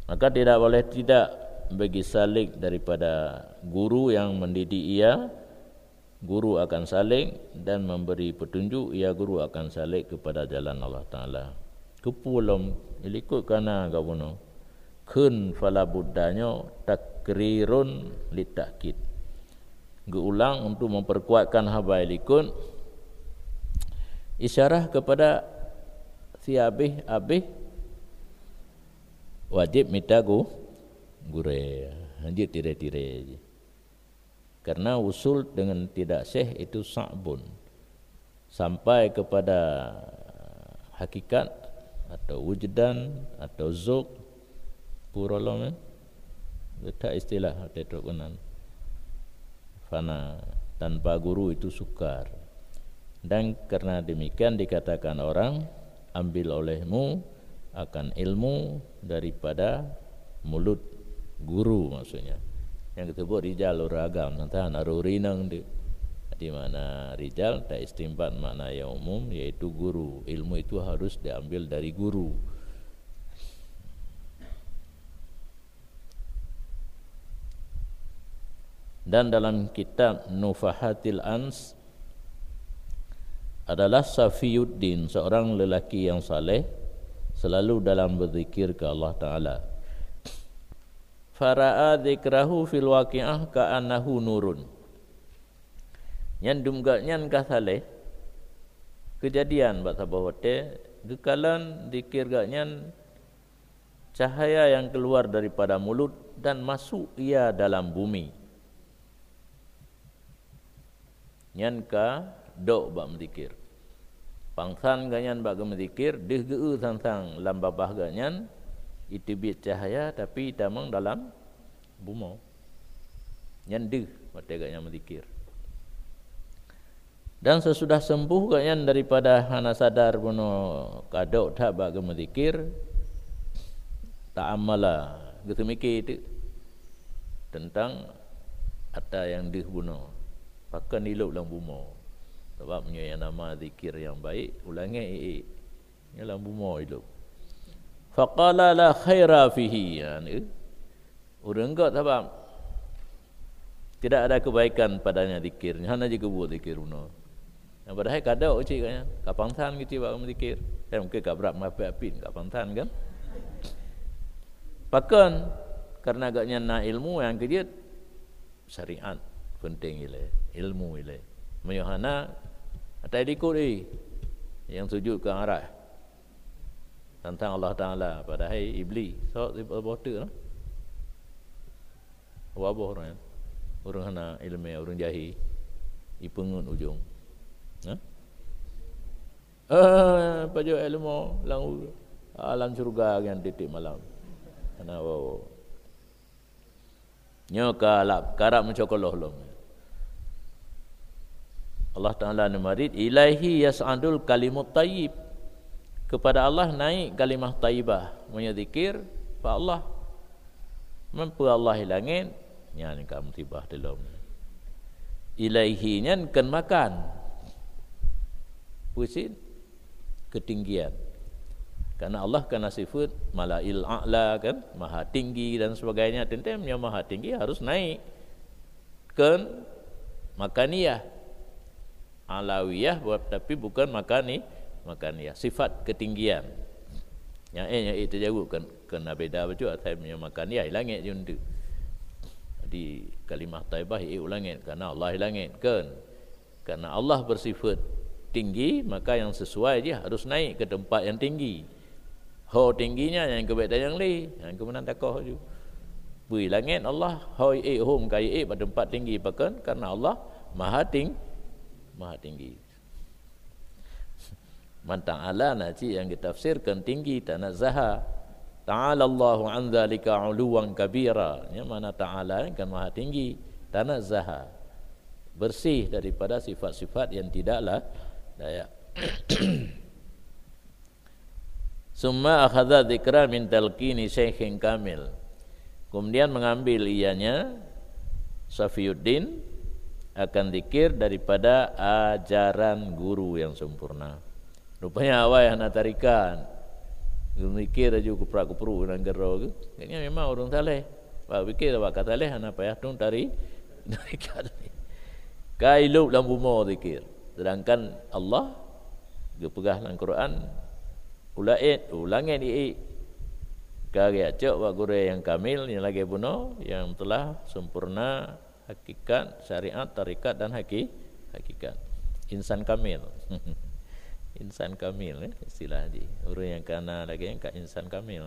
Maka tidak boleh tidak bagi salik daripada guru yang mendidik ia. Guru akan salik dan memberi petunjuk, ia guru akan salik kepada jalan Allah Ta'ala. Kepulom ilikut kana kabuno kun fala buddanya takrirun litakid. Geulang untuk memperkuatkan haba ilikut, isyarah kepada si abih wajib minta gure lanjut tire-tire. Karena usul dengan tidak syekh itu sa'bun. Sampai kepada hakikat atau wujdan atau zuk purolom tak istilah tetrokunan. Fana tanpa guru itu sukar. Dan karena demikian dikatakan orang ambil olehmu akan ilmu daripada mulut guru maksudnya. Yang disebut rijal uragam nanti arurinang di mana rijal tak istimbat makna yang umum yaitu guru. Ilmu itu harus diambil dari guru. Dan dalam kitab Nufahatil Ans adalah Safiyuddin, seorang lelaki yang saleh, selalu dalam berzikir ke Allah Ta'ala. Fara'a dzikrahu fil waqi'ah ka'annahu nurun. Yang dumgaknya ka saleh kejadian bahasa bahote gekalan zikir gaknya cahaya yang keluar daripada mulut dan masuk ia dalam bumi. Nyan ka dok bak menzikir. Pangsan ganyan bak menzikir deh geu sang-sang lam babah ganyan itibit cahaya tapi tamang dalam bumi. Nyan deh mate ganyan menzikir. Dan sesudah sembuh ganyan daripada hana sadar buno kadok tak bak menzikir tak amala gitu mikir itu tentang ada yang deh buno. Pakan hidup dalam bumi. Sebabnya yang nama zikir yang baik ulangi dalam bumi hidup. Faqala la khaira fihi. Orang enggak sebab tidak ada kebaikan padanya zikir. Hanya je buat zikir uno. Yang padahal kadang ucik katnya, kapangsan gitu bak zikir. Kan mungkin ka berat mapi-apin kapangsan kan. Pakan karena agaknya na ilmu yang kerja syariat penting ilmu Mayuhana atai dikut yang sujud ke arah tentang Allah Ta'ala pada hai iblis so bote lah wabah orang hana ilmu orang jahi ipengun ujung paju ilmu lang alam surga yang titik malam hana wow nyoka lap karap mencokoloh long Allah Ta'ala namarid ilaihi yas'adul kalimut tayyib, kepada Allah naik kalimah tayyibah menyadzikir fa Allah mampu Allah hilangin nyan kamu tibah dalam ilaihi nyan kan makan pusin ketinggian karena Allah kana sifat malail a'la kan maha tinggi dan sebagainya tentunya maha tinggi harus naik kan makaniyah alawiyah tapi bukan makaniyah sifat ketinggian yang itu jauh kan kena beda betul atai punya makaniyah langit je untuk di kalimah taibah ulangit karena Allah langit kan karena Allah bersifat tinggi maka yang sesuai dia harus naik ke tempat yang tinggi ho tingginya yang kebaikan yang li yang kemenan takoh ju bui langit Allah hoi hom kai pada tempat tinggi pakan karena Allah maha tinggi. Man ta'ala naci yang ditafsirkan tinggi tanazzaha. Ta'ala Allahu an dzalika 'uluwan kabira. Ya mana ta'ala kan maha tinggi, tanazzaha. Bersih daripada sifat-sifat yang tidaklah layak. Summa akhadha dzikra min talqini syaikhin kamil. Kemudian mengambil ianya Safiyuddin akan zikir daripada ajaran guru yang sempurna. Rupanya awal yang nak tarikan Mikir aja kuprak-kupru nang gero ke. Kayaknya memang orang saleh. Ba fikir ba kata saleh ana payah tung tari dari kat ni. Kailu dalam bumi zikir. Sedangkan Allah dia pegah dalam Quran ulangin i kaya cok wa gure yang kamil yang lagi buno yang telah sempurna hakikat syariat tarikat dan hakikat insan kamil. Insan kamil istilah di orang yang kana lagi yang insan kamil.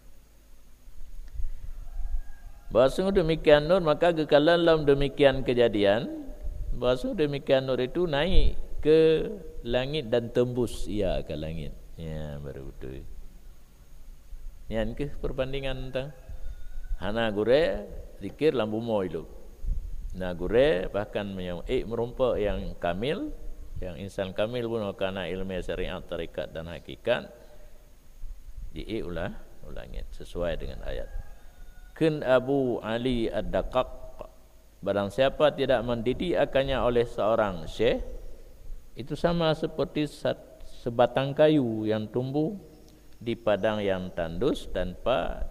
Bahasa demikian nur maka kekalan dalam demikian kejadian bahasa demikian nur itu naik ke langit dan tembus ia ke langit. Ya baru betul. Nian ke perbandingan tentang hana gure zikir lambu moilu. Na gure bahkan merompak yang kamil, yang insan kamil pun karena ilmu syariat tarikat dan hakikat di ulah langit sesuai dengan ayat. Kun Abu Ali Ad-Daqaq, barang siapa tidak mendidik akannya oleh seorang syekh, itu sama seperti sebatang kayu yang tumbuh di padang yang tandus tanpa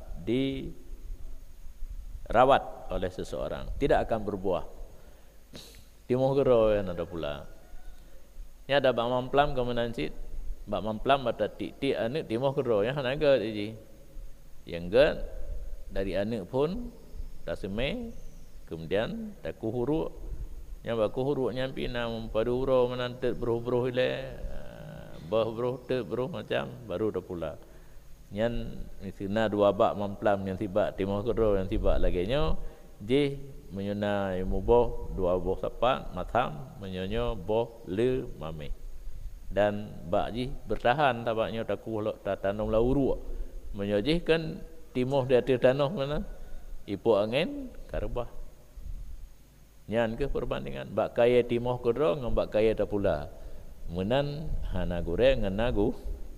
dirawat oleh seseorang, tidak akan berbuah. Timoh gero yang ada pula. Ini ada bak mamplam kemudian cit, bak mamplam ada tik anu timoh gero yang naga ji. Yang gan dari anak pun dah semai, kemudian dah kuhuru, yang bak kuhuru nyampi nam padu huru menantet beruh-beruh ile, beruh macam baru dah pula. Yang misina dua bak mamplam yang tiba timah kedua yang tiba lagi nyo, je menyuna ilmu boh dua boh sapat matam menyonyo boh le mame. Dan bak ji bertahan tabaknya taku tak tanam lauru, menyojih kan timah di atas tanah mana ipu angin karbah. Nyan ke perbandingan bak kaya timah kedua dengan bak kaya tak pula. Menan hana gure ngenagu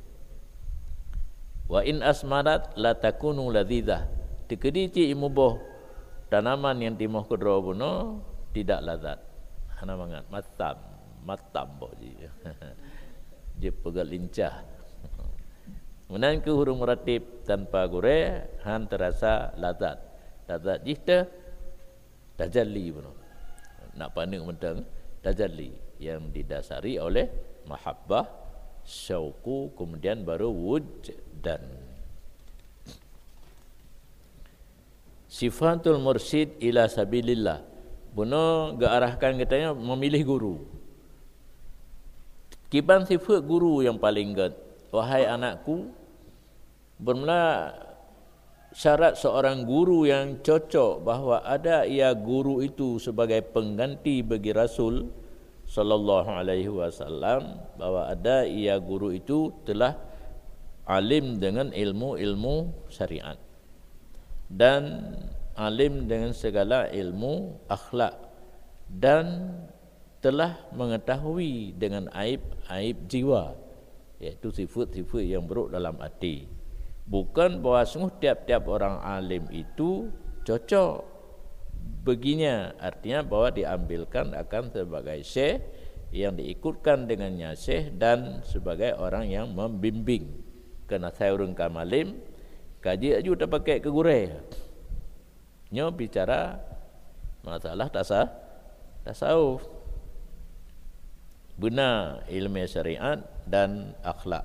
wa in asmarat la takunu ladzizah. Tikedici imuboh tanaman yang timah kedua puno tidak lazat. Hana mangat matam boh ji. Je pegal lincah. Menan ke huruf ratib tanpa gure han terasa lazat. Lazat jihta tajalli puno. Nak pandang mentang tajalli yang didasari oleh mahabbah, syauqu, kemudian baru wujdan. Sifatul mursyid ila sabilillah. Buno gearahkan katanya memilih guru. Kiban sifat guru yang paling gad. Wahai anakku, bermula syarat seorang guru yang cocok bahawa ada ia guru itu sebagai pengganti bagi Rasul sallallahu alaihi wasallam, bahawa ada ia guru itu telah alim dengan ilmu-ilmu syariat dan alim dengan segala ilmu akhlak dan telah mengetahui dengan aib-aib jiwa, iaitu sifat-sifat yang buruk dalam hati. Bukan bahawa sungguh tiap-tiap orang alim itu cocok baginya, artinya bahawa diambilkan akan sebagai syekh yang diikutkan dengannya syekh dan sebagai orang yang membimbing. Kerana saya orang kamalim kaji aju tak pakai ke gure. Nyo bicara masalah tasawuf, benar ilmu syariat dan akhlak.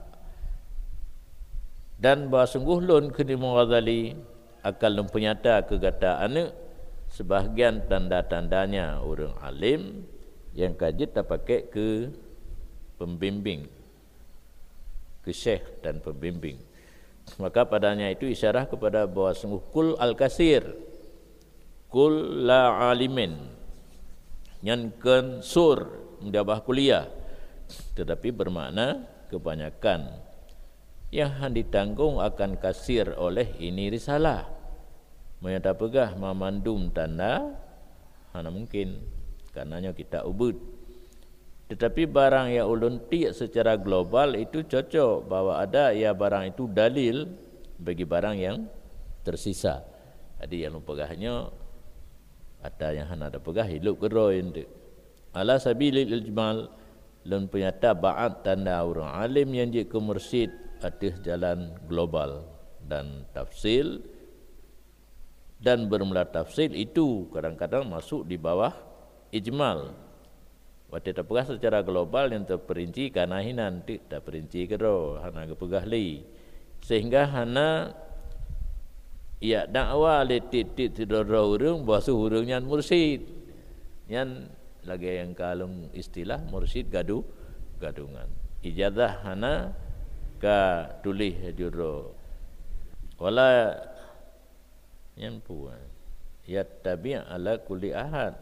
Dan bahawa sungguh lun kini Ghazali akan mempunyata kegataan sebahagian tanda-tandanya orang alim yang kaji tak pakai ke pembimbing, ke syekh dan pembimbing. Maka padanya itu isyarah kepada bahawa sungguh kul al-kasir, kul la alimin, yang kan sur menjabah kuliah, tetapi bermakna kebanyakan yang ditanggung akan kasir oleh ini risalah. Menyata pegah memandum tanda mana mungkin karenanya kita ubud. Tetapi barang yang ulun tiak secara global itu cocok bahawa ada ya barang itu dalil bagi barang yang tersisa. Jadi yang pegahnya ada yang ada pegah hidup gero inde. Ala sabilil ijmal lun punya tabaat tanda orang alim yang je ke mursyid atas jalan global dan tafsil, dan bermula tafsil itu kadang-kadang masuk di bawah ijmal. Waktu terpegah secara global yang terperinci karena hinan tak perinci kero hana kepegah li, sehingga hana ya dakwah letit tidur urung bahasa urungnya mursyid yang lagi yang kalung istilah mursyid gadungan ijazah hana ka tulis juro wala yang puan ya tabi' ala kulli ahad,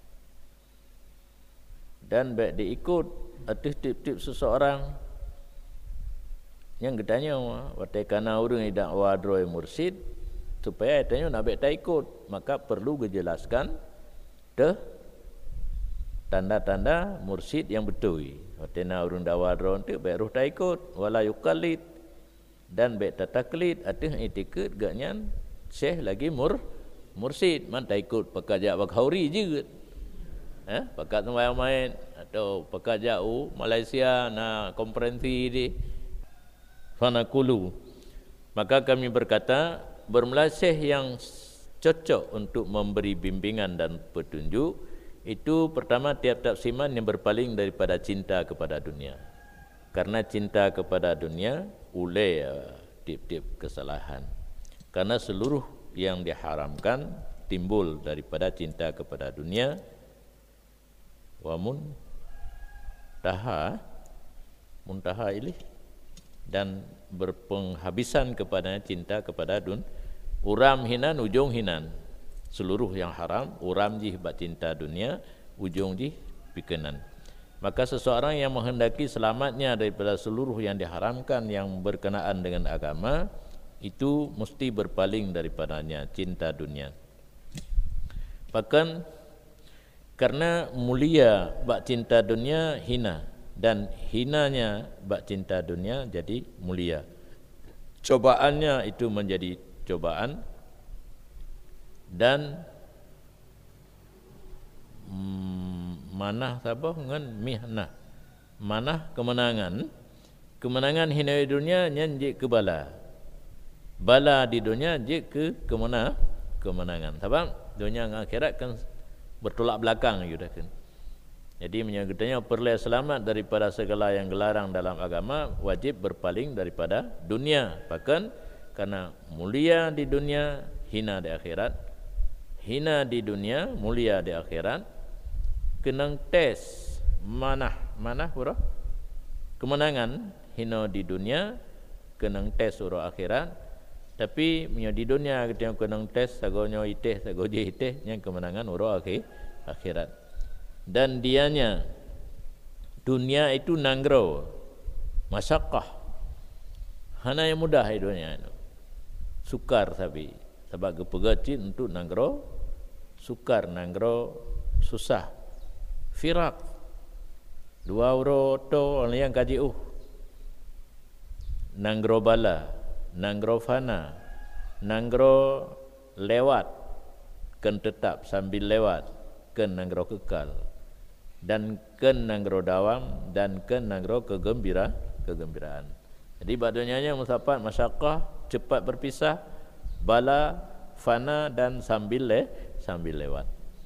dan baik diikut atas tip-tip seseorang yang ketanya watai kana urang dakwah droi mursyid supaya tanya nak baik tak ikut, maka perlu dijelaskan tanda-tanda mursyid yang betul. Watai na urang dakwah droi tu baik ruh tak ikut wala yuqallid, dan baik tak taklid atas etikad ganyan syekh lagi mursyid man tak ikut pakajak bakhauri je pakat main atau pakajak Malaysia na konferensi di fanakulu. Maka kami berkata bermula syekh yang cocok untuk memberi bimbingan dan petunjuk itu pertama tiap-tiap siman yang berpaling daripada cinta kepada dunia. Karena cinta kepada dunia ulai tip-tip kesalahan. Karena seluruh yang diharamkan timbul daripada cinta kepada dunia. Wa muntaha ilih, dan berpenghabisan kepada cinta kepada uram hinan ujung hinan, seluruh yang haram uram jih bat cinta dunia ujung jih pikenan. Maka seseorang yang menghendaki selamatnya daripada seluruh yang diharamkan yang berkenaan dengan agama itu mesti berpaling daripadanya cinta dunia. Bahkan karena mulia bak cinta dunia hina, dan hinanya bak cinta dunia jadi mulia. Cobaannya itu menjadi cobaan, dan manah sabah dengan mihnah. Manah kemenangan hina di dunia nyanji ke bala di dunia je ke kemenangan. Sebab dunia dan akhirat kan bertolak belakang juga kan. Jadi menyebutnya perlu selamat daripada segala yang gelarang dalam agama, wajib berpaling daripada dunia. Bahkan karena mulia di dunia, hina di akhirat. Hina di dunia, mulia di akhirat. Kenang tes manah huruf kemenangan, hina di dunia, kenang tes huruf akhirat. Tapi di dunia kita kenang tes sagonya iteh sagoje iteh yang kemenangan huruf akhirat. Dan dianya dunia itu nanggro masyaqah, hana yang mudah dunia itu sukar, tapi sebab kepegacin untuk nanggro sukar, nanggro susah. Firak dua euro to yang kaji nanggro bala, nanggro fana, nanggro lewat ken tetap sambil lewat, ken nanggro kekal, dan ken nanggro dawam, dan ken nanggro kegembiraan. Jadi badanya musapat masyaqah, cepat berpisah, bala, fana, dan sambil lewat.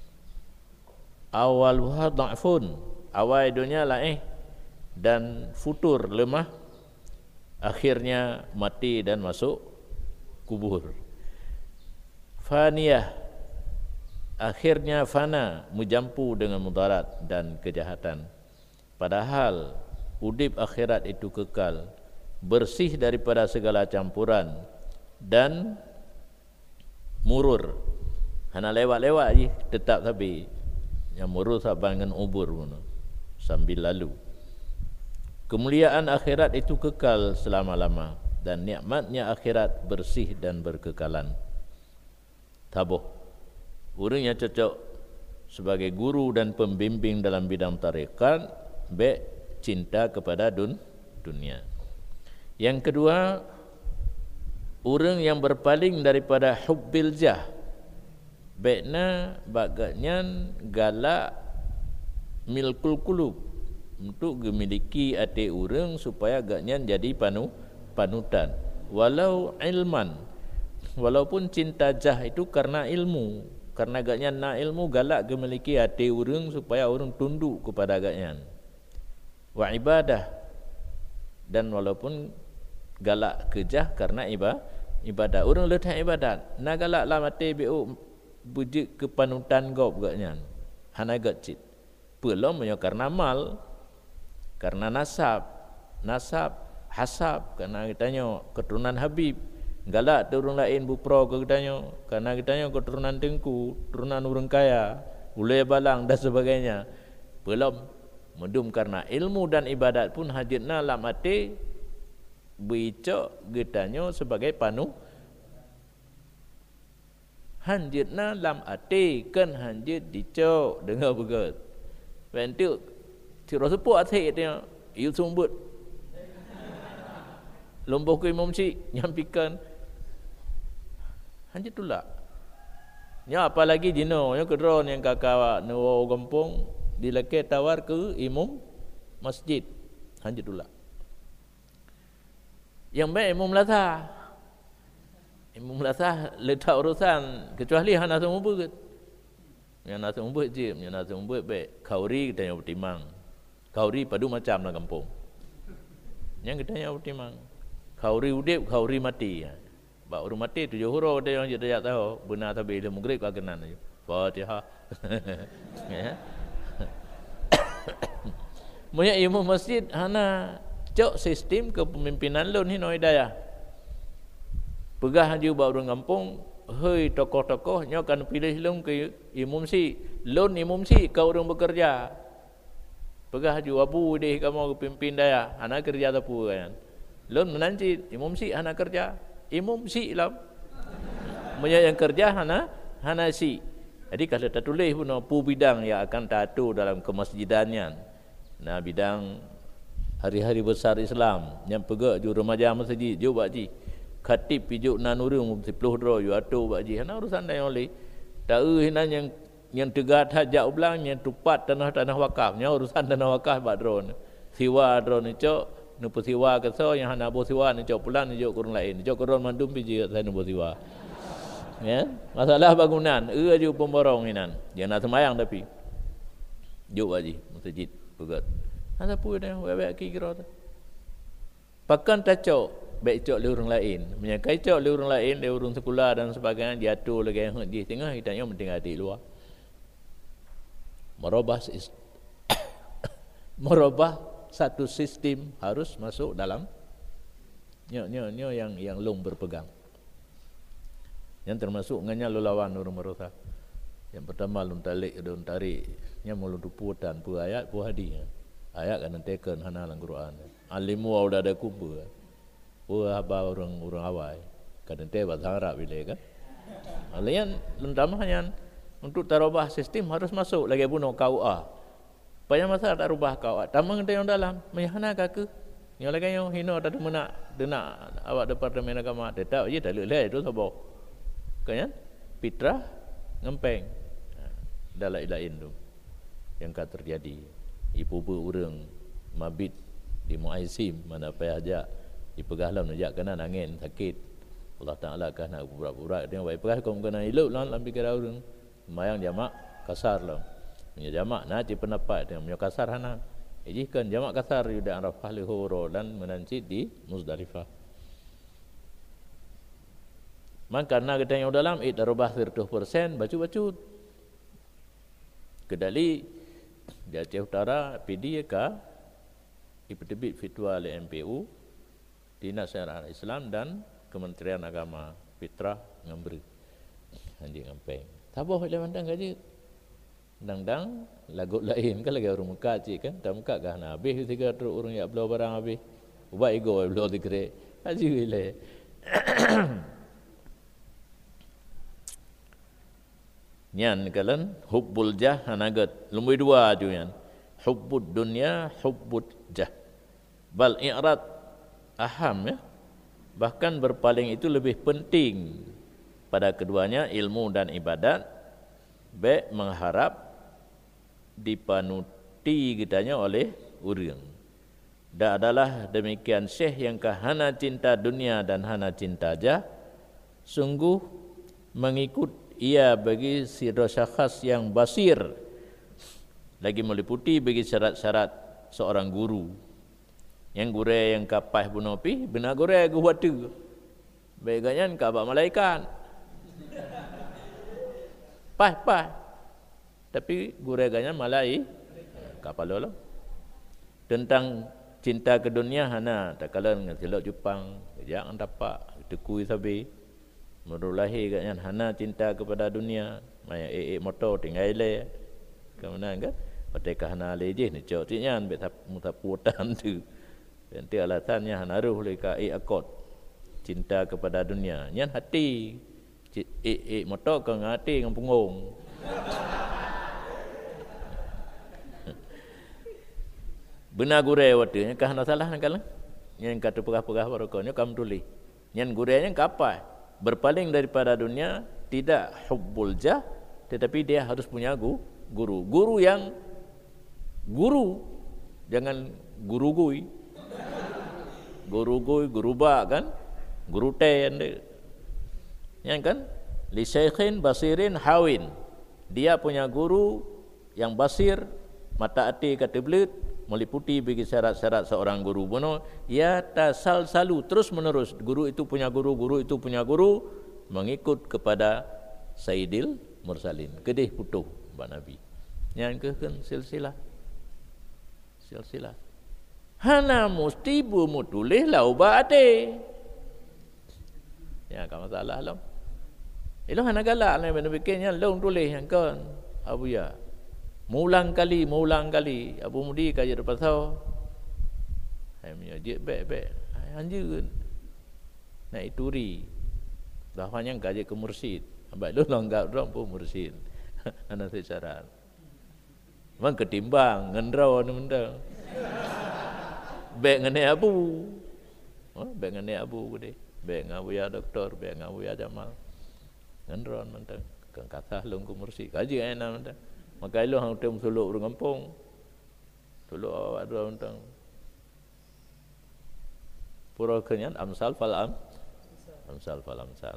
Awaluha dha'fun, awal dunia dan futur lemah, akhirnya mati dan masuk kubur. Faniyah, akhirnya fana, mujampu dengan mudarat dan kejahatan. Padahal udip akhirat itu kekal, bersih daripada segala campuran dan murur. Hana lewat-lewat je tetap, tapi yang murur saban dengan ubur sambil lalu. Kemuliaan akhirat itu kekal selama-lama, dan nikmatnya akhirat bersih dan berkekalan. Tabuh orang yang cocok sebagai guru dan pembimbing dalam bidang tarekat, baik cinta kepada dunia. Yang kedua, orang yang berpaling daripada hubbil jah, baiknya baganya galak milkul kulub, untuk memiliki hati orang supaya agaknya jadi panutan. Walau ilman, walaupun cinta jah itu karena ilmu, karena agaknya nak ilmu galak ke memiliki hati orang supaya orang tunduk kepada agaknya. Wa ibadah, dan walaupun galak ke jah karena ibadat, orang letak ibadat, nak galak lah mati biu bujik ke panutan gop agaknya. Hana gacit. Belum karena mal, karena nasab, hasab, karena kitanya keturunan Habib. Galak turun lain bupro ke kitanya, karena kitanya keturunan Tengku, keturunan orang kaya, ulai balang dan sebagainya. Belum mendum karena ilmu dan ibadat pun hajatna lam ate bicok kitanya sebagai panu. Hanjitna lam ate kan hanjit dicok dengar begat. Bentuk tiro sepuk ate dia iu sumbut. Lomboh ku imam si nyampikan hanjit tula. Nya apalagi jino yang kedron yang kakak no kampung dileke tawar ke imam masjid hanjit tula. Yang baik imam latah. Imam latah letak urusan kecuali hana sumubut. Yang nak sumubut je, yang nak sumubut baik kauri kita yang bertimang. Kauri padu macam lah kampung. Yang kita yang bertimang. Kauri udip, kauri mati. Bak orang mati 7 huruf dia yang tidak tahu benar atau bila maghrib kau kenan aja. Fatihah. Ya. Moya imam masjid hana cok sistem kepemimpinan lun hino hidayah. Pegah haji buat orang kampung, hei tokoh-tokoh nyo kan pilih lung ke imam si, lun imam si kau orang bekerja. Pegah haji abu deh kamu pimpin daya, anak kerja tapu kan. Lun menanci imam si anak kerja, imam si lam. Punya yang kerja hana si. Jadi kalau tak tulis pun pu bidang yang akan tatu dalam kemasjidannya. Nah bidang hari-hari besar Islam yang pegak ju remaja masjid ju bakji. Khatib pijuk nanurung 10 dro yu atu bakji hana urusan dah oleh tak hinan yang tegat hajak ulang yang tupat tanah wakaf nya urusan tanah wakaf bak dro siwa dro ni cok nupu siwa keso yang hana bo siwa ni cok pulang ni cok kurang lain cok kurang mandum piji saya nupu siwa ya masalah bangunan ju pemborong hinan yang nak semayang tapi juk bakji masjid pegat ada pu dah wek ki kira pakan tacok baik cok le orang lain menyakai cok le orang lain le orang sekolah dan sebagainya diatur lagi yang di tengah kitanya penting hati luar merubah satu sistem harus masuk dalam nyo yang long berpegang yang termasuk nganya lulawan orang merosa yang pertama lun talik don tarik nya mulun duputan pu ayat pu hadis ayat kan teken hana dalam Quran alimu udah ada kubu apa orang awai kadang tebas harap bila kan alian lendamahnya untuk terubah sistem harus masuk lagi bunuh KUA banyak masalah tak rubah KUA tamang yang dalam mayhana kaku yang lagi yang hino ada denak awak departemen agama tetap je tak leh itu sabo kan fitrah ngempeng dalam lain tu yang kat terjadi ibu-ibu orang mabit di muaisim mana payah aja dipegahlah najak kena angin sakit Allah Taala kah nak pura-pura dia baik pegah kau kena elok lan lambi kira urang mayang jamak kasar lah punya jamak nanti pendapat dia punya kasar hana kan jamak kasar yuda Arafah lihuro dan menanci di Muzdalifah maka karena kita yang dalam darubah 100% bacu-bacu kedali di Aceh Utara PD ka ipetebit fitwa oleh MPU Dinas Syariah Islam dan Kementerian Agama Fitrah ngemberi anjing ngempeng taboh le mandang gaji dang lagu lain kan lagi orang muka cik kan tak muka kah na habis 300 orang ya belau barang habis ubah ego belau dikre haji wile nyan kalan hubbul jah hanagat lumui dua tu yan hubbud dunya hubbud jah bal i'rad aham ya bahkan berpaling itu lebih penting pada keduanya ilmu dan ibadat baik mengharap dipanuti kitanya oleh orang Dan adalah demikian syekh yang hana cinta dunia dan hana cinta jah, sungguh mengikut ia bagi sirasa khas yang basir, lagi meliputi bagi syarat-syarat seorang guru. Yang guru yang kapah bunopi, benar guru yang guwatu. Baiknya kabak malaikat. Pah. Tapi guru ganya malai kapal lo. Tentang cinta ke dunia hana tak kala ngelok Jepang, jangan dapat tekui sabi. Merulahi ganya hana cinta kepada dunia, maya motor tinggal le. Kemudian kan mereka hana leje ni cok tinyan bet mutaputan tu. Nanti alasannya hanaruh leka akod cinta kepada dunia. Nyan hati motor ke ngati ngang punggung. Benar gure watenya kah hana salah nangkala. Nyan kata pegah-pegah barokonya kam tulis. Nyan gurenya kapal berpaling daripada dunia, tidak hubbul jah, tetapi dia harus punya guru. Guru yang guru, jangan guru-gui. Guru ba kan, guru ten, yang kan, li syaikhin basirin hawin, dia punya guru yang basir, mata hati kata belut, meliputi bagi syarat-syarat seorang guru. Bono, ya tasal-salu terus menerus, guru itu punya guru, mengikut kepada Sayyidil Mursalin, kedih putuh Mbak Nabi. Yang ke silsilah. Hana musti bu mutulih lau baate. Ya, kan masalah lah. Ilo hana galak lah benda bikinnya long tulis yang kan. Abu ya. Mulang kali Abu Mudi kaji depan tau. Hai menyajik baik. Anjir. Nak ituri. Bahawanya kaji ke mursyid. Abang lu longgap dong pun mursyid. Hana secara. Memang ketimbang ngendraw ni benda. Baik ngene Abu. Baik ngene Abu gede. Baik ngabu ya doktor, baik ngabu ya Jamal. Ngendron mentang kang kata long ku mursyid. Kaji enak mentang. Maka ilo hang tem suluk urang kampung. Suluk awak dua mentang. Pura kenyan amsal fal amsal.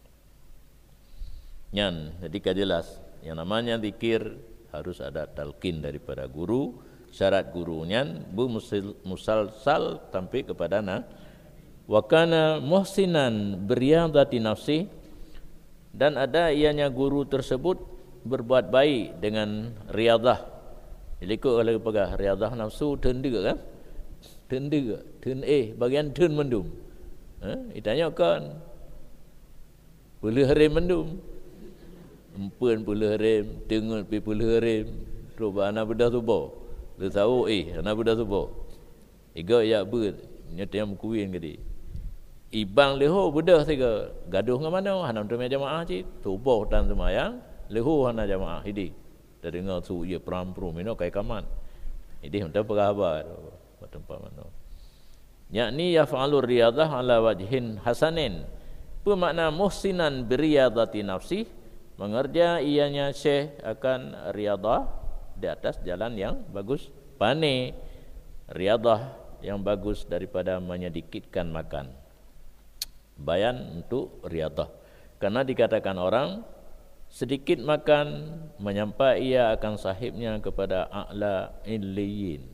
Nyan, jadi jelas yang namanya zikir harus ada talqin daripada guru. Syarat gurunya bu musalsal sampai kepada wa kana muhsinan beriyadati nafsi, dan ada ianya guru tersebut berbuat baik dengan riadah. Ikut kalau pegah riadah nafsu tenda kan? Tenda bagian tun mendum. Itanya kan puluh harim mendum. Empun puluh harim, tengok pi puluh harim. Coba anak bedah subuh. Dia tahu anak budak subuh. Iga ya ber nyata yang kuin gede. Ibang leho budak tiga gaduh dengan mana hanam tu jamaah cik subuh dan semayang leho hana jamaah hidi. Dah dengar su ye pram-prum ino kai kaman. Ini hendak berkhabar tempat mana. Yakni yaf'alur riyadah ala wajhin hasanin. Bermakna muhsinan biriyadati nafsi, mengerja ianya syekh akan riyadah di atas jalan yang bagus. Pane riadah yang bagus daripada menyedikitkan makan. Bayan untuk riadah. Karena dikatakan orang sedikit makan menyampai ia akan sahibnya kepada a'la illiyin.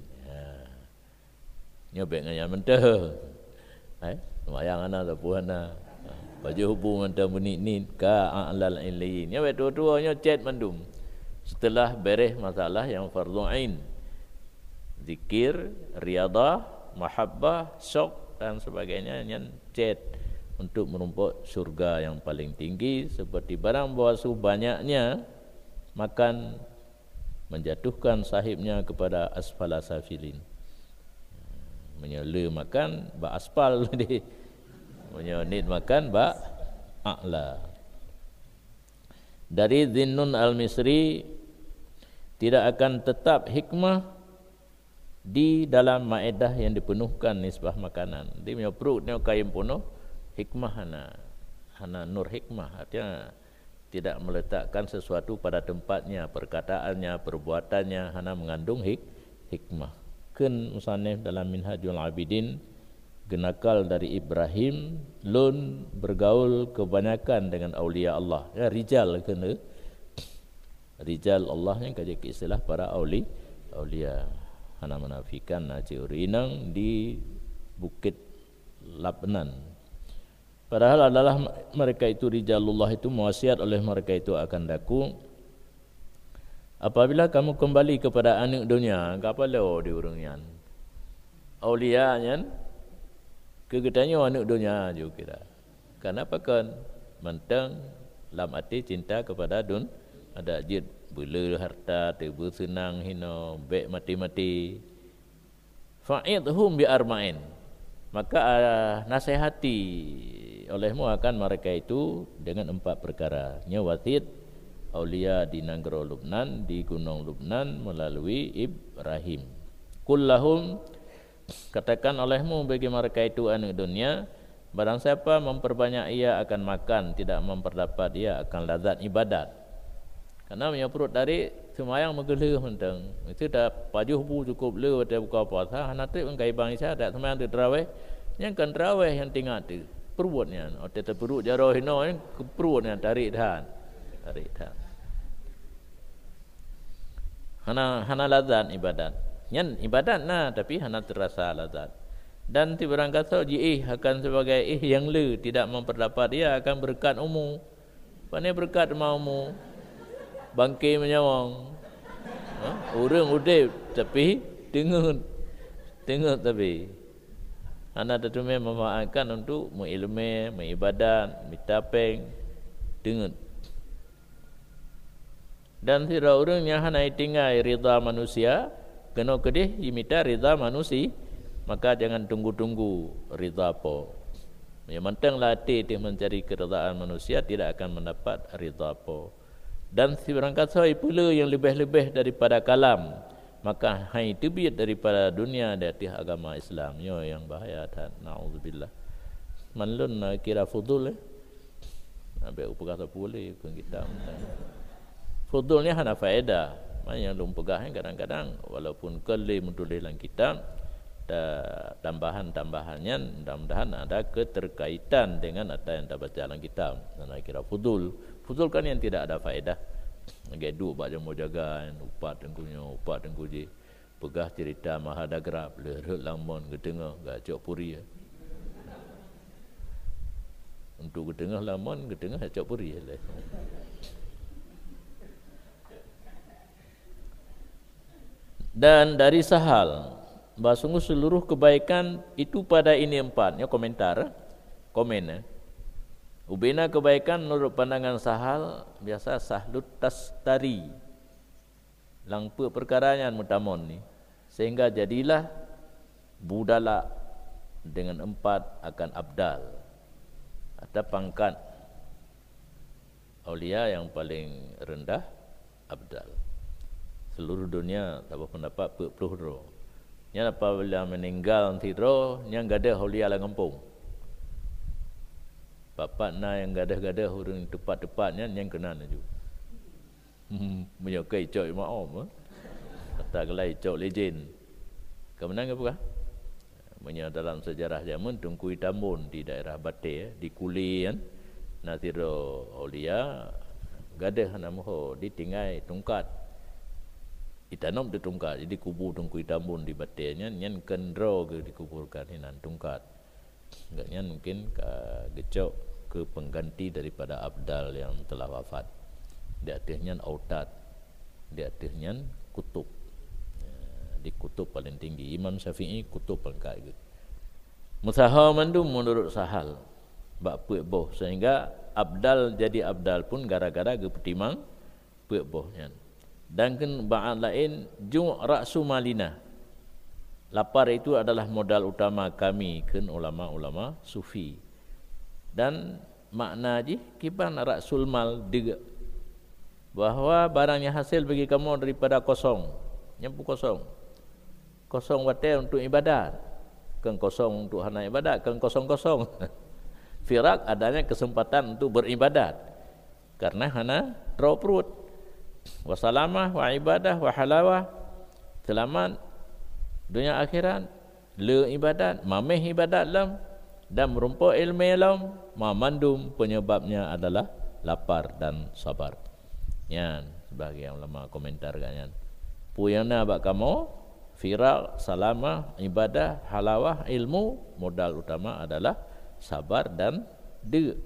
Nyobek ngaya mentah. Semayang ana tapuhana. Baju hubu mentah menit-nit ka a'la illiyin. Nyobek dua-duanya cet mendum. Setelah beres masalah yang fardhu ain, zikir, riadah, mahabbah, syok dan sebagainya yang cet untuk merumput surga yang paling tinggi. Seperti barang bawasuh banyaknya makan menjatuhkan sahibnya kepada asfala safilin. Menyela makan ba aspal dia. Menyonit makan ba a'la. Dari Zinnun al-Misri, tidak akan tetap hikmah di dalam maedah yang dipenuhkan nisbah makanan. Dia punya perut ni kain penuh hikmah hana nur hikmah, artinya tidak meletakkan sesuatu pada tempatnya, perkataannya, perbuatannya hana mengandung hikmah. ken musannif dalam Minhajul Abidin genakal dari Ibrahim lun bergaul kebanyakan dengan aulia Allah. Ya, rijal kena rijal Allah yang kaji istilah para aulia. Hana menafikan naci urinang di Bukit Labnan. Padahal adalah mereka itu rijalullah itu mewasiat oleh mereka itu akan daku. Apabila kamu kembali kepada anak dunia, kapalo di urungian. Aulia nyan kegetanya anak dunia juga kira. Kenapa kan mentang lam ati cinta kepada dun ada jid bela harta tebu senang hino bek mati-mati. Fa'idhum bi arba'in. Maka nasihati olehmu akan mereka itu dengan 4 perkara. Nya wasid aulia di Nanggro Lubnan, di Gunung Lubnan melalui Ibrahim. Kullahum, katakan olehmu bagi mereka itu anak dunia, barang siapa memperbanyak ia akan makan, tidak memperdapat ia akan lazat ibadat. Karena punya perut dari semayang mengeluh mentang. Itu dah pajuh bu cukup le pada buka puasa. Hanatri engkai bang isya dak semayang tu terawih. Yang kan terawih yang tinggal tu perutnya. Otak terperut jarah hino yang perutnya tarik dah. Hana lazat ibadat. Nyan ibadat nah tapi hana terasa lazat. Dan ti barang kata ji akan sebagai yang le tidak memperdapat dia akan berkat umum. Pandai berkat maumu. Bangkai menyawang. Orang udip tapi tengok tapi hana tetume memanfaatkan untuk mengilmu, mengibadat, mitapeng tengok. Dan tidak orangnya hana tinggal rida manusia, kena kedih imita rida manusia, maka jangan tunggu-tunggu rida apa. Yang mentanglah hati dia mencari keridaan manusia tidak akan mendapat rida apa. Dan si barang kata pula yang lebih-lebih daripada kalam, maka hai tebiat daripada dunia dari agama Islam. Yo yang bahaya dan naudzubillah. Manlun kira fudul Ambil upah kata boleh pun kita. Fudulnya hana faedah. Maknanya lum pegah kadang-kadang walaupun kelih menulis dalam kitab tambahan-tambahannya mudah-mudahan ada keterkaitan dengan apa yang kita baca dalam kitab. Dan kira fudul kan yang tidak ada faedah. Geduk baca mau jaga upat tengkunya pegah cerita mahadagra lerut lamon ketengah gacok puri. Untuk ketengah lamon ketengah gacok puri lah. Dan dari sahal bahawa sungguh seluruh kebaikan itu pada ini 4. Ya komen. Ubina kebaikan menurut pandangan sahal biasa sahlut tastari. Langpa perkaranya mutamon ni. Sehingga jadilah budala dengan 4 akan abdal. Ada pangkat aulia yang paling rendah abdal. Seluruh dunia tak apa pendapat 40 roh. Yang apabila meninggal tiro yang gadah aulia lah kampung. Bapak na yang gadah-gadah hurung tepat-tepatnya yang kena juga. Menyokai cok maom. Kata gelai cok legend. Kemenang apa? Menya dalam sejarah zaman Tungkui Tambun di daerah Bate di Kuli kan. Natiro aulia gadah namaho ditinggai tungkat. Itanom di tungkat. Jadi kubur Tungkui Tambun di Bate nya nyen kendro ke dikuburkan hinan tungkat. Agaknya mungkin gecok ke pengganti daripada abdal yang telah wafat. Di atasnya autad, di atasnya kutub. Di kutub paling tinggi Imam Syafi'i kutub pangkat gitu. Musaha mandu menurut sahal bak puik boh sehingga abdal jadi abdal pun gara-gara ke petimang puik bohnya. Dan kan ba'al lain ju' ra'su malina. Lapar itu adalah modal utama kami kan ulama-ulama sufi. Dan makna ji kiban ra'sul mal diga bahawa barang yang hasil bagi kamu daripada kosong, nyampu kosong. Kosong wate untuk ibadat. Kan kosong untuk hana ibadat, kan kosong-kosong. Firak adanya kesempatan untuk beribadat. Karena hana draw perut. Wasalamah wa ibadah wa halawah. Selamat dunia akhirat le ibadat mameh ibadat lam dan merumpa ilmu lam mamandum penyebabnya adalah lapar dan sabar. Yan sebagian ulama komentar kan. Puyana bak kamu firak salamah ibadah halawah ilmu modal utama adalah sabar dan de.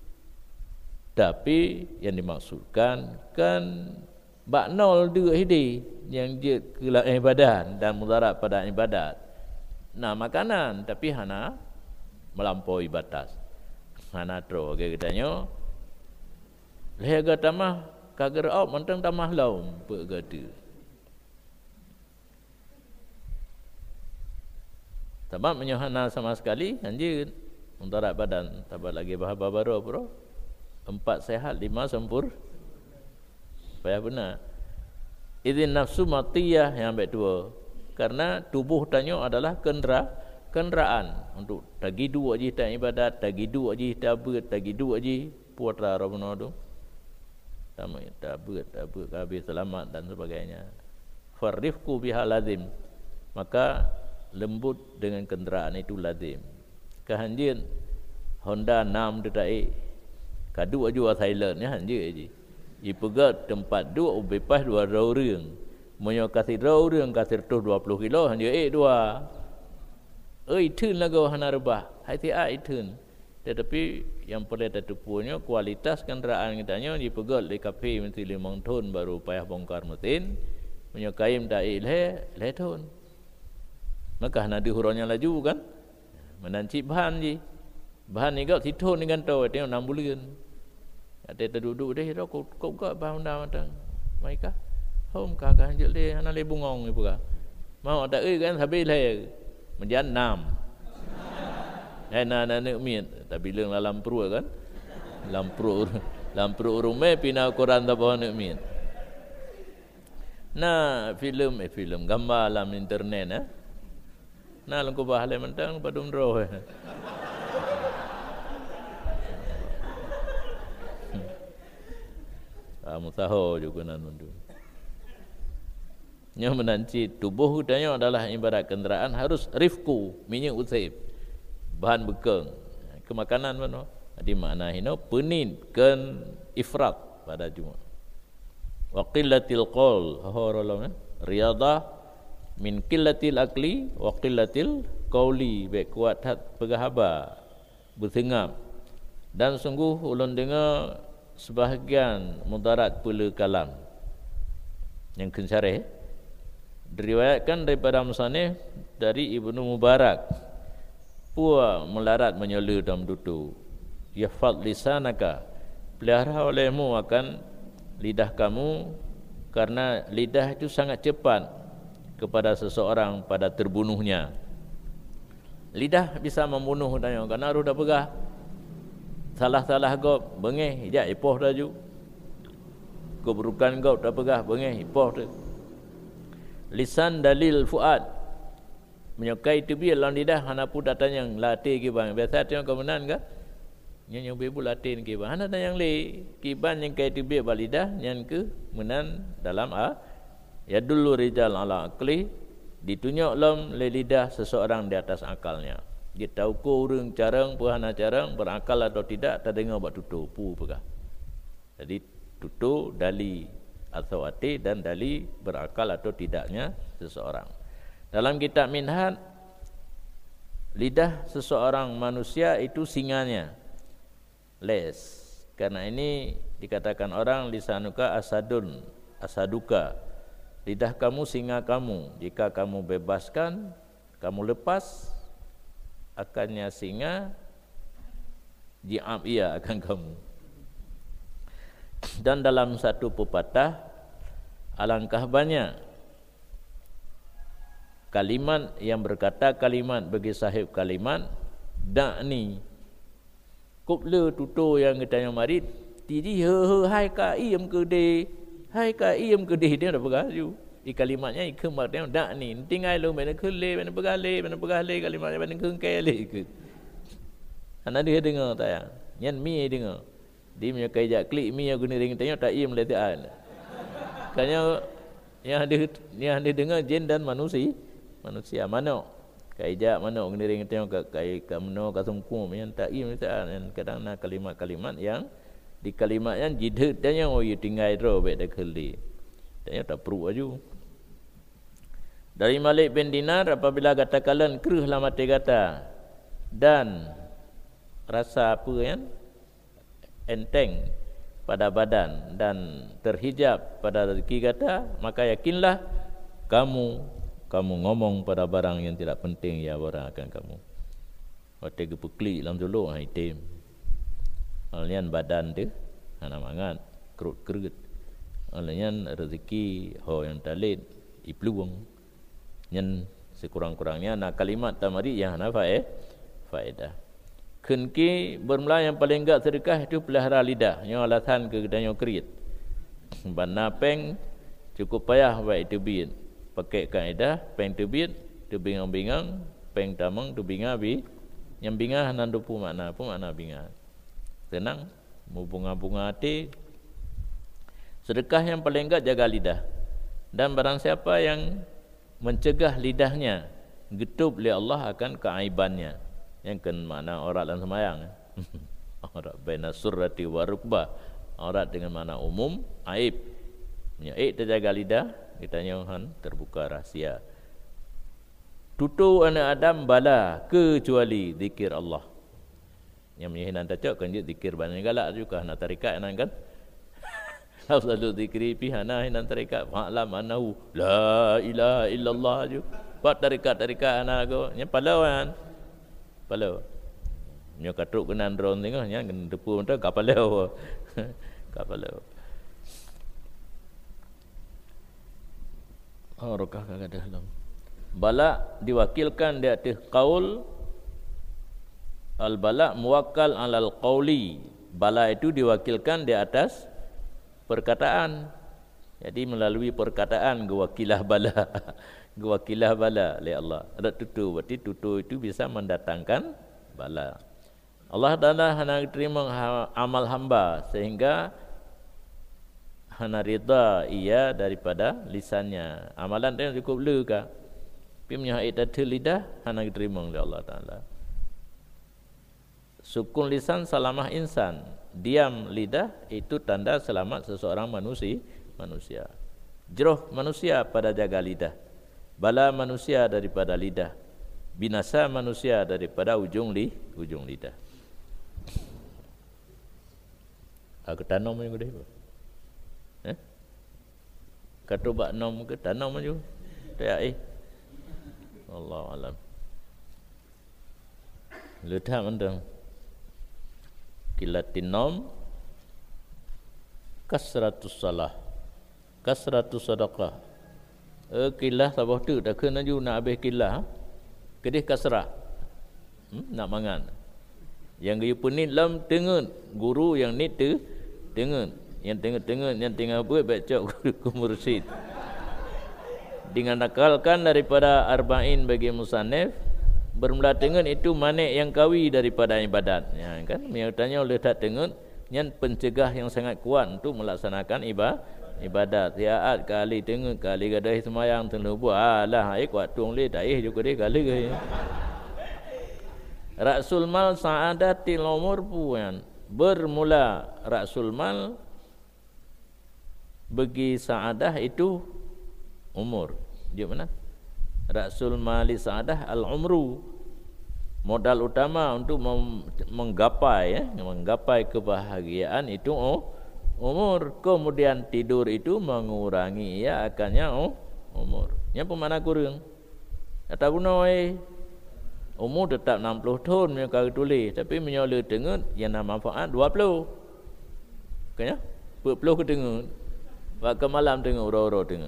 Tapi yang dimaksudkan kan bak nol de hidi yang je kelak ibadah dan mudarat pada ibadat. Nah makanan tapi hana melampaui batas. Hana tro ke katanya. Lega tamah kager au mentang tamah laum pe gada. Sebab menyohana sama sekali anjir mudarat badan tabat lagi bahaba baru bro. 4 sehat 5 sempur. Supaya benar. Izin nafsu matiyah yang baik dua. Karena tubuh tanya adalah kenderaan untuk tagi dua je tak ibadat, tagi dua je tak abad, tagi dua je puasa Ramadan tu. Tamat tak abad habis selamat dan sebagainya. Farifku biha lazim. Maka lembut dengan kenderaan itu lazim. Kehanjin Honda 6 detai. Kadu aju Thailand ni hanje je. Ipegat tempat dua bebas 2 orang. Menyo kasih orang kasih tu 20 kilo hanje 2. Itun lagu hana rebah. Hai tia itun. Tetapi yang perlu tertupunya kualitas kenderaan kitanya dipegat di kafe mesti 5 ton baru payah bongkar mesin. Menyo kaim dai le ton. Maka hana dihuronya laju kan. Menanci bahan je. Bahan ni kau titun dengan tau tengok 6 bulan. Ada terduduk deh kau kau bahan dah matang. Mereka hom kakak je le hana le bungong ni pula. Mau tak kan habis le. Menjan 6. Na nak miet tapi leng dalam perut kan. Lampru rumah pina Quran tak bawa nak miet. Nah, filem gambar dalam internet Nah lengkau bahale mentang padum roh. Musaho juga nanundu. Yang menanci tubuh hudanya adalah ibarat kenderaan harus rifku minyak usib bahan bekeng kemakanan mana di mana hino penin ken ifrat pada Jumaat wa qillatil qaul horolong riadah min qillatil akli wa qillatil qauli baik kuat hat pegahaba bertengap dan sungguh ulun dengar sebahagian mudarat pula kalam yang kencare diriwayatkan daripada musannif dari Ibnu Mubarak pua melarat menyela dalam dutu yafad lisanaka pelihara olehmu akan lidah kamu karena lidah itu sangat cepat kepada seseorang pada terbunuhnya. Lidah bisa membunuh tanya karena arus dah pegah. Salah-salah kau bengeh hijak ipoh dah ju. Keburukan kau dah pegah bengeh ipoh dah. Lisan dalil fuad menyukai tebia lawan lidah hana pun datang yang latih ke bang. Biasa tengok kau menan ke? Yang bebu latih ke bang. Hana datang yang le kiban yang kai tebia bal lidah yang ke menan dalam ya dulu rijal ala akli ditunjuk lam le lidah seseorang di atas akalnya. Dia tahu ko urang carang puhana carang berakal atau tidak tak dengar buat tutu pu pegah. Jadi tutu dali atau ati dan dali berakal atau tidaknya seseorang. Dalam kitab Minhaj lidah seseorang manusia itu singanya les. Karena ini dikatakan orang lisanuka asaduka. Lidah kamu singa kamu. Jika kamu bebaskan, kamu lepas, akannya singa ji'ab ia akan kamu. Dan dalam satu pepatah, alangkah banyak kalimat yang berkata kalimat bagi sahib kalimat da'ni kupla tutu yang kita yang marit tidi hai ka iem ke de dia dah beraju kalimatnya ikmat da'ni tinggal lu mana kele mana begale kalimatnya mana kengkele ke ana dia dengar tak nyan mi dengar dia punya kejak klik mi aku ni ring tanya tak iem letaan kanya yang dia dengar jin dan manusia manusia manuk kaijak manuk ngering tengok kai kamno kasungku yang tak kadang na kalimat-kalimat yang di kalimat yang jidhut dan yang oh tinggal ro bet dak kheli dan tak perlu aju dari Malik bin Dinar apabila katakan kerehlah mati kata dan rasa apa yang enteng pada badan dan terhijab pada rezeki kata maka yakinlah kamu ngomong pada barang yang tidak penting ya orang akan kamu waktu gepekli dalam dulu item alnian badan tu ana mangat kerut alnian rezeki ho yang talit ipluang nyen sekurang-kurangnya na kalimat tamari yang ana faedah kenki bermula yang paling enggak sedekah itu pelihara lidah yang alasan ke danyo kerit bana peng cukup payah baik itu bin pakai kaedah peng tebit tebingang-bingang peng tamang tebinga yang binga nan dupu makna binga tenang mu bunga-bunga hati sedekah yang paling enggak jaga lidah dan barang siapa yang mencegah lidahnya getup oleh Allah akan keaibannya yang kan makna aurat dan semayang aurat baina surrati wa rukbah aurat dengan makna umum aib aib terjaga lidah kita nyohan terbuka rahsia tutu anak Adam bala kecuali zikir Allah yang menyihinan tacok kan dia zikir banyak galak juga nak tarikat nan kan afdalu zikri pihana hinan tarikat fa'lam annahu la ilaha illallah ju buat tarikat ana go nya palau nya katruk kenan drone tengah nya depu enta kapalau kapalau rokah kagak dalam bala diwakilkan di atas qaul al bala muwakkal alal qauli bala itu diwakilkan di atas perkataan jadi melalui perkataan gewakilah bala oleh Allah ada tutu berarti tutu itu bisa mendatangkan bala Allah Taala hendak terima amal hamba sehingga hana rida ia daripada lisannya amalan dia cukup lega tapi menyahai data lidah hana diterima oleh Allah Taala sukun lisan salamah insan diam lidah itu tanda selamat seseorang manusia jeroh manusia pada jaga lidah bala manusia daripada lidah binasa manusia daripada ujung lidah aku tanam yang gede kata bak nom ke tanam maju tak Allah alam ledah mendang kilatin nom kasratus salah kasratus sedekah kilah sabah tu dah kena ju nak habis kilah kedih kasrah nak mangan yang gaya penin lam tengen guru yang ni tu tengen yang tengah-tengah yang tinggal buat baca ke mursyid dengan nakalkan daripada arba'in bagi musannif bermula dengan itu manik yang kawi daripada ibadat ya kan yang tanya oleh tak tengok yang pencegah yang sangat kuat untuk melaksanakan ibadat tiaat kali tengok kali gadai semayang terlupa alah ai kuat tuang le daih juga dia kali ke rasul mal saadatil umur puan bermula rasul mal bagi saadah itu umur dia mana rasul mali saadah al umru modal utama untuk menggapai kebahagiaan itu umur kemudian tidur itu mengurangi ya akannya umur nya pemana kurang kata gunoi umur tetap 60 tahun yang kau tulis tapi menyola dengar yang nama manfaat 20 kaya 40 ke dengar waktu malam dengar ura-ura dengar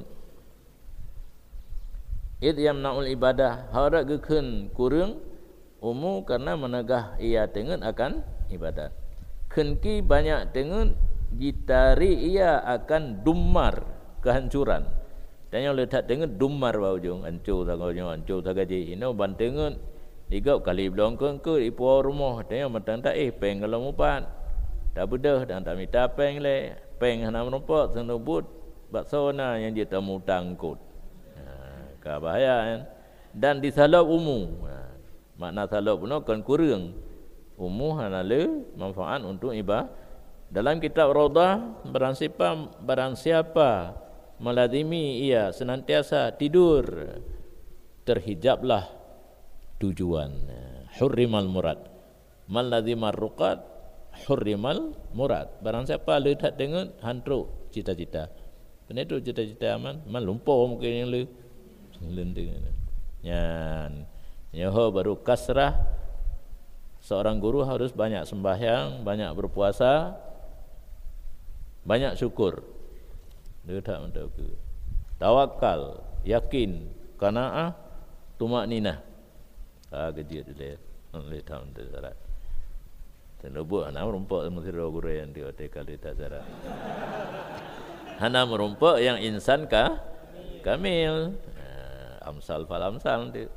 id yamnaul ibadah harak gekun kurang umur karena menegah ia dengan akan ibadat kenki banyak dengan ditari ia akan dumar kehancuran dan yang letak dengan dumar bau jung hancur tagaji ino bantengan digau kali belong ke ipu rumah dan yang matang tak peng kalau mupat tak bedah dan tak minta peng le peng hana menumpuk senubut bakso na yang dia temu tangkut ka bahaya kan dan disalab umu. Makna salab pun akan kurang umu hanale manfaat untuk ibadah. Dalam kitab Raudah, barang siapa melazimi ia senantiasa tidur, terhijablah tujuan. Hurrimal murad. Man lazimar ruqad hurrimal murad. Barang siapa letak dengan hantruk cita-cita. Benda tu cita-cita aman, man lumpur mungkin yang le. Lendengan. Yan. Nyaho baru kasrah. Seorang guru harus banyak sembahyang, banyak berpuasa, banyak syukur. Dia tak mendak ke. Tawakal, yakin, qanaah, tumakninah. Kerja dia. Oleh tahun tu syarat. Tenubuk anak merumpak sama sira guru yang dia kali tak syarat. Hana merumpak yang insan kamil. Amsal fal amsal dia.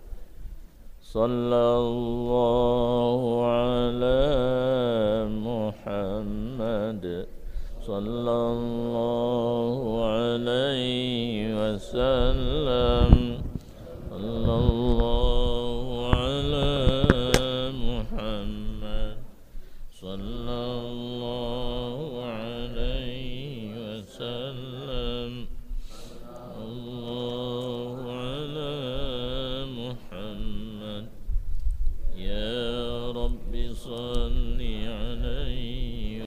Sallallahu ala Muhammad sallallahu alaihi wasallam. Allah